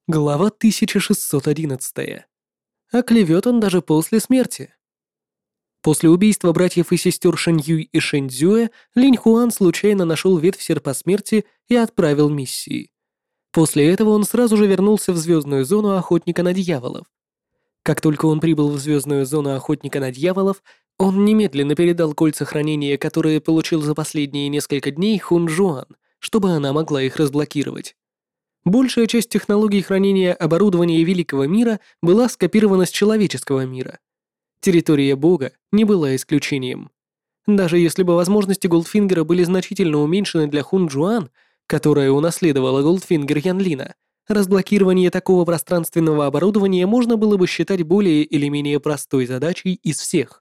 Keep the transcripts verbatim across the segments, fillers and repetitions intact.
Глава тысяча шестьсот одиннадцать. А клевет он даже после смерти. После убийства братьев и сестер Шэнь Юй и Шэнь Цзюэ, Линь Хуан случайно нашел ветвь серпа смерти и отправил миссии. После этого он сразу же вернулся в звездную зону охотника на дьяволов. Как только он прибыл в звездную зону охотника на дьяволов, он немедленно передал кольца хранения, которые получил за последние несколько дней Хун Жуан, чтобы она могла их разблокировать. Большая часть технологий хранения оборудования Великого мира была скопирована с человеческого мира. Территория Бога не была исключением. Даже если бы возможности Голдфингера были значительно уменьшены для Хун Джуан, которая унаследовала Голдфингер Янлина, разблокирование такого пространственного оборудования можно было бы считать более или менее простой задачей из всех.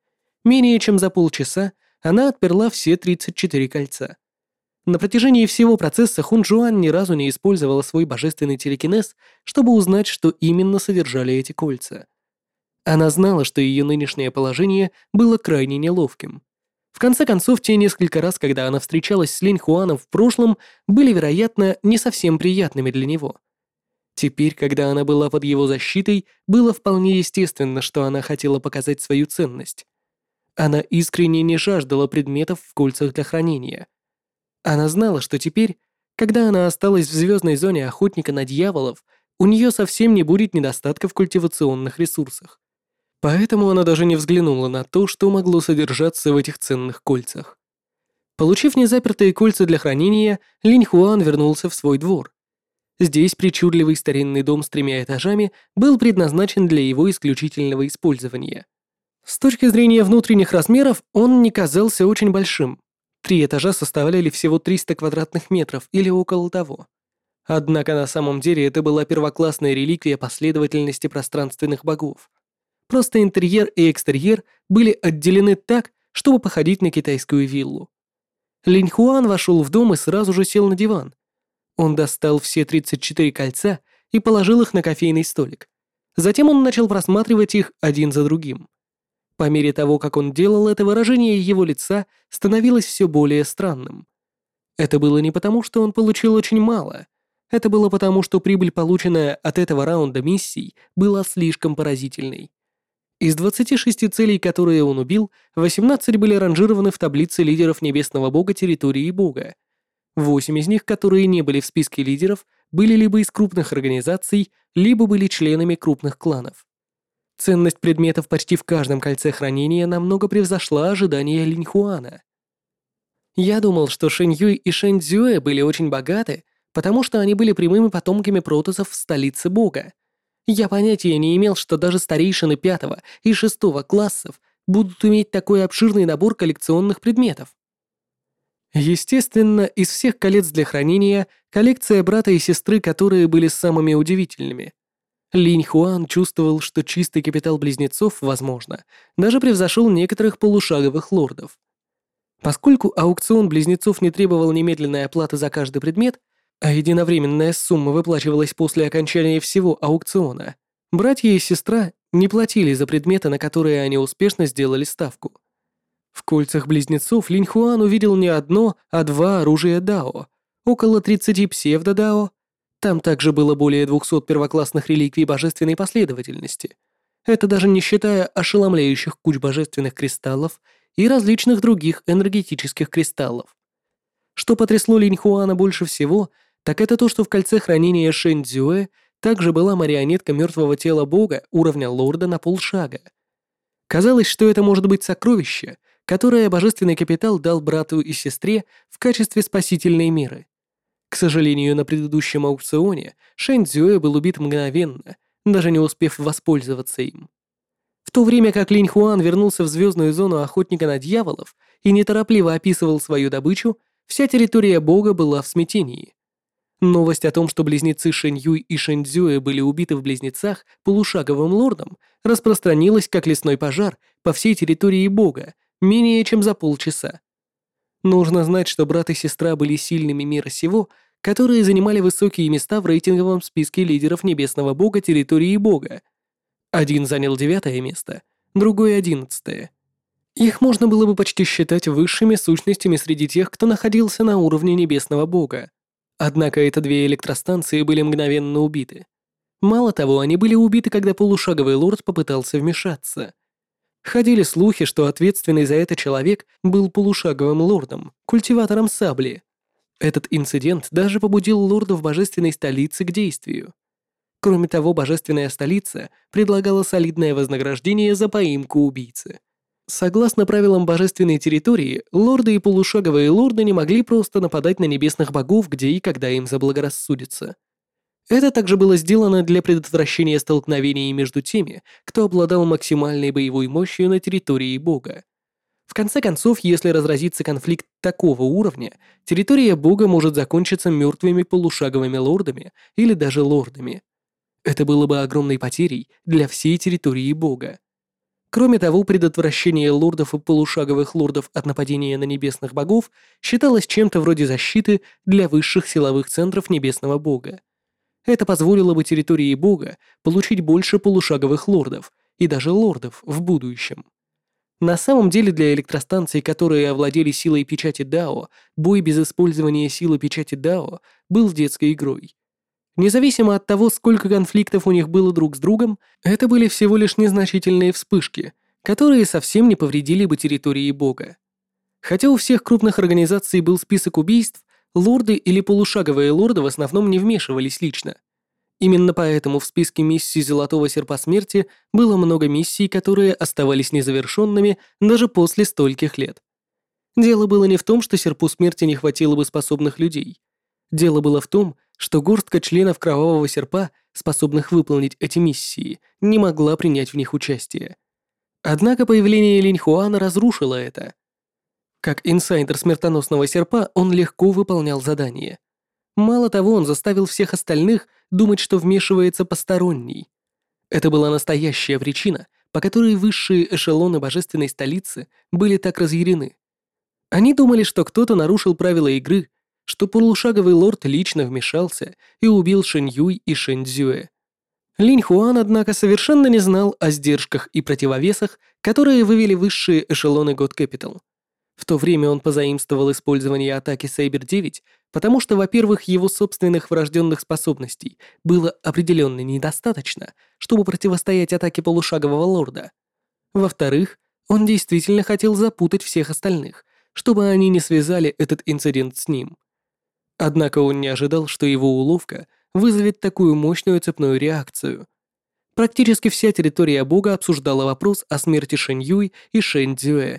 Менее чем за полчаса она отперла все тридцать четыре кольца. На протяжении всего процесса Хун Джуан ни разу не использовала свой божественный телекинез, чтобы узнать, что именно содержали эти кольца. Она знала, что ее нынешнее положение было крайне неловким. В конце концов, те несколько раз, когда она встречалась с Линь Хуаном в прошлом, были, вероятно, не совсем приятными для него. Теперь, когда она была под его защитой, было вполне естественно, что она хотела показать свою ценность. Она искренне не жаждала предметов в кольцах для хранения. Она знала, что теперь, когда она осталась в звездной зоне охотника на дьяволов, у нее совсем не будет недостатка в культивационных ресурсах. Поэтому она даже не взглянула на то, что могло содержаться в этих ценных кольцах. Получив незапертые кольца для хранения, Линь Хуан вернулся в свой двор. Здесь причудливый старинный дом с тремя этажами был предназначен для его исключительного использования. С точки зрения внутренних размеров он не казался очень большим. Три этажа составляли всего триста квадратных метров или около того. Однако на самом деле это была первоклассная реликвия последовательности пространственных богов. Просто интерьер и экстерьер были отделены так, чтобы походить на китайскую виллу. Линь Хуан вошел в дом и сразу же сел на диван. Он достал все тридцать четыре кольца и положил их на кофейный столик. Затем он начал просматривать их один за другим. По мере того, как он делал это, выражение его лица становилось все более странным. Это было не потому, что он получил очень мало. Это было потому, что прибыль, полученная от этого раунда миссий, была слишком поразительной. Из двадцати шести целей, которые он убил, восемнадцать были ранжированы в таблице лидеров Небесного Бога территории Бога. Восемь из них, которые не были в списке лидеров, были либо из крупных организаций, либо были членами крупных кланов. Ценность предметов почти в каждом кольце хранения намного превзошла ожидания Линь Хуана. Я думал, что Шэнь Юй и Шэнь Цзюэ были очень богаты, потому что они были прямыми потомками протоссов в столице Бога. Я понятия не имел, что даже старейшины пятого и шестого классов будут иметь такой обширный набор коллекционных предметов. Естественно, из всех колец для хранения, коллекция брата и сестры, которые были самыми удивительными. Линь Хуан чувствовал, что чистый капитал близнецов, возможно, даже превзошел некоторых полушаговых лордов. Поскольку аукцион близнецов не требовал немедленной оплаты за каждый предмет, а единовременная сумма выплачивалась после окончания всего аукциона, братья и сестра не платили за предметы, на которые они успешно сделали ставку. В кольцах близнецов Линь Хуан увидел не одно, а два оружия Дао, около тридцати псевдо-Дао. Там также было более двухсот первоклассных реликвий божественной последовательности. Это даже не считая ошеломляющих куч божественных кристаллов и различных других энергетических кристаллов. Что потрясло Линь Хуана больше всего, так это то, что в кольце хранения Шэнь Цзюэ также была марионетка мертвого тела бога уровня лорда на полшага. Казалось, что это может быть сокровище, которое божественный капитал дал брату и сестре в качестве спасительной меры. К сожалению, на предыдущем аукционе Шэнь Цзюэ был убит мгновенно, даже не успев воспользоваться им. В то время как Линь Хуан вернулся в звездную зону охотника на дьяволов и неторопливо описывал свою добычу, вся территория бога была в смятении. Новость о том, что близнецы Шэнь Юй и Шэнь Цзюэ были убиты в близнецах полушаговым лордом, распространилась как лесной пожар по всей территории бога менее чем за полчаса. Нужно знать, что брат и сестра были сильными мира сего, которые занимали высокие места в рейтинговом списке лидеров Небесного Бога территории Бога. Один занял девятое место, другой — одиннадцатое. Их можно было бы почти считать высшими сущностями среди тех, кто находился на уровне Небесного Бога. Однако это две электростанции были мгновенно убиты. Мало того, они были убиты, когда полушаговый лорд попытался вмешаться. Ходили слухи, что ответственный за это человек был полушаговым лордом, культиватором сабли. Этот инцидент даже побудил лордов божественной столицы к действию. Кроме того, божественная столица предлагала солидное вознаграждение за поимку убийцы. Согласно правилам божественной территории, лорды и полушаговые лорды не могли просто нападать на небесных богов, где и когда им заблагорассудится. Это также было сделано для предотвращения столкновений между теми, кто обладал максимальной боевой мощью на территории бога. В конце концов, если разразится конфликт такого уровня, территория бога может закончиться мертвыми полушаговыми лордами или даже лордами. Это было бы огромной потерей для всей территории бога. Кроме того, предотвращение лордов и полушаговых лордов от нападения на небесных богов считалось чем-то вроде защиты для высших силовых центров небесного бога. Это позволило бы территории бога получить больше полушаговых лордов и даже лордов в будущем. На самом деле для электростанций, которые овладели силой печати Дао, бой без использования силы печати Дао был детской игрой. Независимо от того, сколько конфликтов у них было друг с другом, это были всего лишь незначительные вспышки, которые совсем не повредили бы территории бога. Хотя у всех крупных организаций был список убийств, лорды или полушаговые лорды в основном не вмешивались лично. Именно поэтому в списке миссий Золотого Серпа Смерти было много миссий, которые оставались незавершенными даже после стольких лет. Дело было не в том, что Серпу Смерти не хватило бы способных людей. Дело было в том, что горстка членов Кровавого Серпа, способных выполнить эти миссии, не могла принять в них участие. Однако появление Линьхуана разрушило это. Как инсайдер Смертоносного Серпа он легко выполнял задания. Мало того, он заставил всех остальных думать, что вмешивается посторонний. Это была настоящая причина, по которой высшие эшелоны Божественной Столицы были так разъярены. Они думали, что кто-то нарушил правила игры, что полушаговый лорд лично вмешался и убил Шэнь Юй и Шэнь Цзюэ. Линь Хуан, однако, совершенно не знал о сдержках и противовесах, которые вывели высшие эшелоны God Capital. В то время он позаимствовал использование атаки Сейбер девять, потому что, во-первых, его собственных врожденных способностей было определенно недостаточно, чтобы противостоять атаке полушагового лорда. Во-вторых, он действительно хотел запутать всех остальных, чтобы они не связали этот инцидент с ним. Однако он не ожидал, что его уловка вызовет такую мощную цепную реакцию. Практически вся территория бога обсуждала вопрос о смерти Шэнь Юй и Шэнь Цзюэ.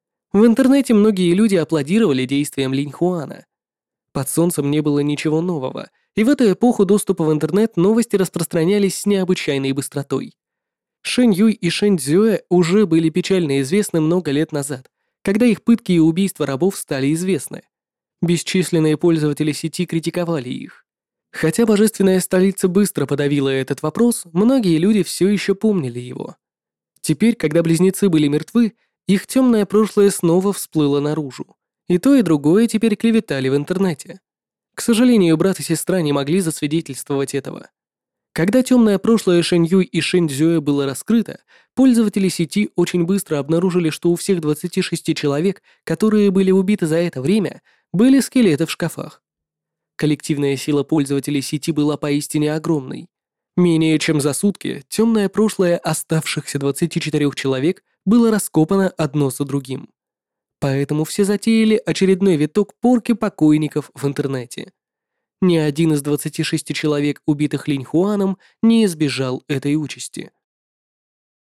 В интернете многие люди аплодировали действиям Линь Хуана. Под солнцем не было ничего нового, и в эту эпоху доступа в интернет новости распространялись с необычайной быстротой. Шэнь Юй и Шэнь Цзюэ уже были печально известны много лет назад, когда их пытки и убийства рабов стали известны. Бесчисленные пользователи сети критиковали их. Хотя Божественная Столица быстро подавила этот вопрос, многие люди все еще помнили его. Теперь, когда близнецы были мертвы, их темное прошлое снова всплыло наружу. И то, и другое теперь клеветали в интернете. К сожалению, брат и сестра не могли засвидетельствовать этого. Когда темное прошлое Шэнь Юй и Шэнь Цзюэ было раскрыто, пользователи сети очень быстро обнаружили, что у всех двадцати шести человек, которые были убиты за это время, были скелеты в шкафах. Коллективная сила пользователей сети была поистине огромной. Менее чем за сутки темное прошлое оставшихся двадцати четырёх человек было раскопано одно за другим. Поэтому все затеяли очередной виток порки покойников в интернете. Ни один из двадцати шести человек, убитых Линь Хуаном, не избежал этой участи.